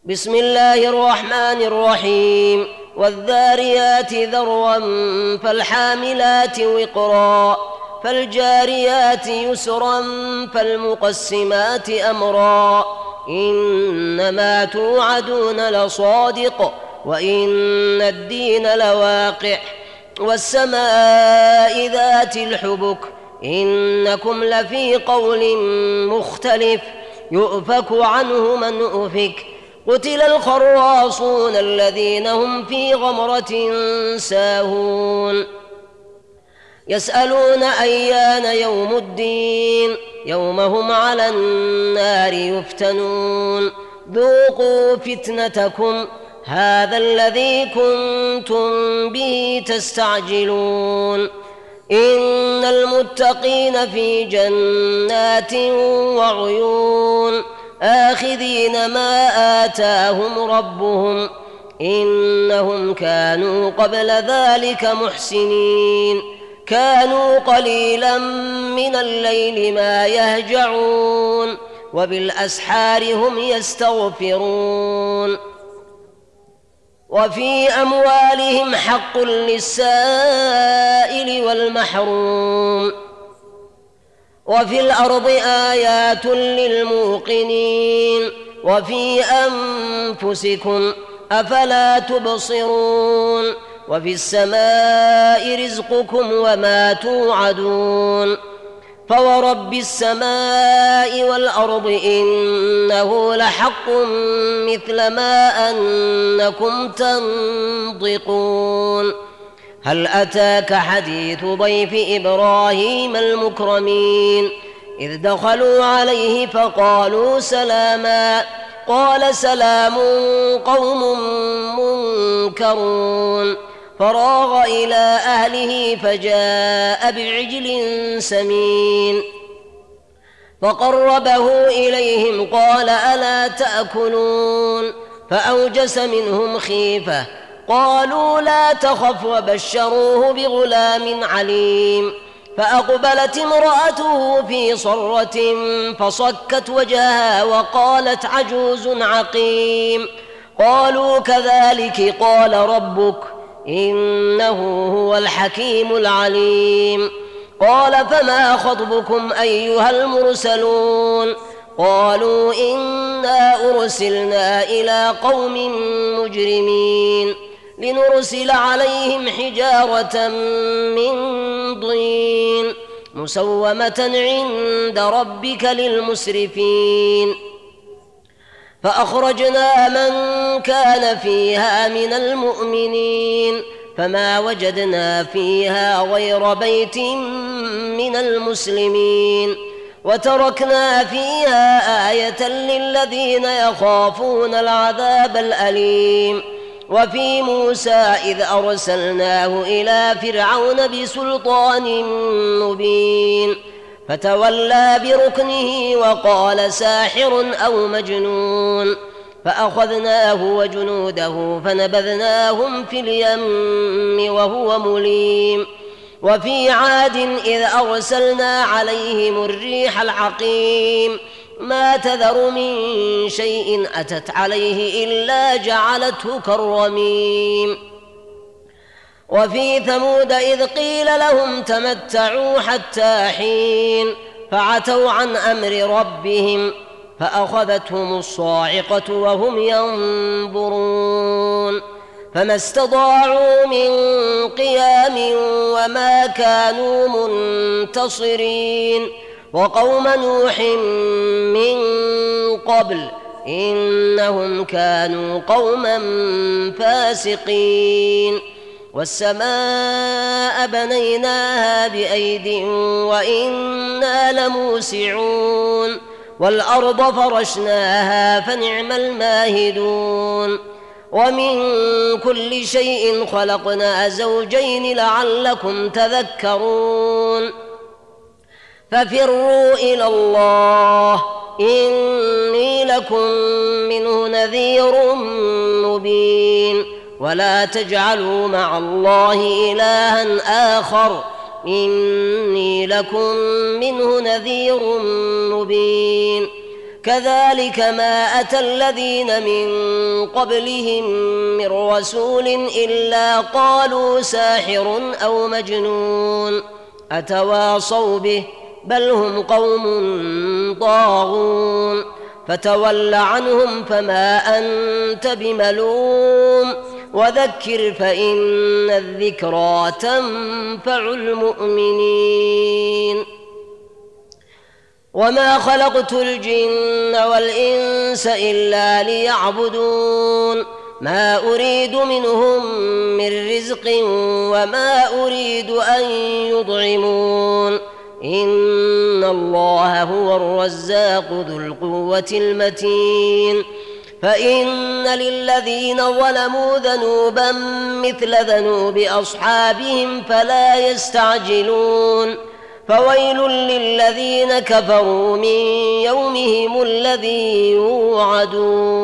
بسم الله الرحمن الرحيم. والذاريات ذروا فالحاملات وقرا فالجاريات يسرا فالمقسمات أمرا إنما توعدون لصادق وإن الدين لواقع والسماء ذات الحبك إنكم لفي قول مختلف يؤفك عنه من أفك قتل الخراصون الذين هم في غمرة ساهون يسألون أيان يوم الدين يوم هم على النار يفتنون ذوقوا فتنتكم هذا الذي كنتم به تستعجلون إن المتقين في جنات وعيون آخذين ما آتاهم ربهم إنهم كانوا قبل ذلك محسنين كانوا قليلا من الليل ما يهجعون وبالأسحار هم يستغفرون وفي أموالهم حق للسائل والمحروم وفي الأرض آيات للموقنين وفي أنفسكم أفلا تبصرون وفي السماء رزقكم وما توعدون فورب السماء والأرض إنه لحق مثل ما أنكم تنطقون هل أتاك حديث ضيف إبراهيم المكرمين إذ دخلوا عليه فقالوا سلاما قال سلام قوم منكرون فراغ إلى أهله فجاء بعجل سمين فقربه إليهم قال ألا تأكلون فأوجس منهم خيفة قالوا لا تخف وبشروه بغلام عليم فأقبلت امرأته في صرة فصكت وجهها وقالت عجوز عقيم قالوا كذلك قال ربك إنه هو الحكيم العليم قال فما خطبكم أيها المرسلون قالوا إنا أرسلنا إلى قوم مجرمين لنرسل عليهم حجارة من طين مسومة عند ربك للمسرفين فأخرجنا من كان فيها من المؤمنين فما وجدنا فيها غير بيت من المسلمين وتركنا فيها آية للذين يخافون العذاب الأليم وفي موسى إذ أرسلناه إلى فرعون بسلطان مبين فتولى بركنه وقال ساحر أو مجنون فأخذناه وجنوده فنبذناهم في اليم وهو مليم وفي عاد إذ أرسلنا عليهم الريح العقيم ما تذر من شيء أتت عليه إلا جعلته كالرميم وفي ثمود إذ قيل لهم تمتعوا حتى حين فعتوا عن أمر ربهم فأخذتهم الصاعقة وهم ينظرون فما استطاعوا من قيام وما كانوا منتصرين وقوم نوح من قبل إنهم كانوا قوما فاسقين والسماء بنيناها بأيد وإنا لموسعون والأرض فرشناها فنعم الماهدون ومن كل شيء خلقنا زوجين لعلكم تذكرون ففروا إلى الله إني لكم منه نذير مبين ولا تجعلوا مع الله إلها آخر إني لكم منه نذير مبين كذلك ما أتى الذين من قبلهم من رسول إلا قالوا ساحر أو مجنون أتواصوا به بل هم قوم طاغون فتول عنهم فما أنت بملوم وذكر فإن الذكرى تنفع المؤمنين وما خلقت الجن والإنس إلا ليعبدون ما أريد منهم من رزق وما أريد أن يطعمون إن الله هو الرزاق ذو القوة المتين فإن للذين ظلموا ذنوبا مثل ذنوب أصحابهم فلا يستعجلون فويل للذين كفروا من يومهم الذي يوعدون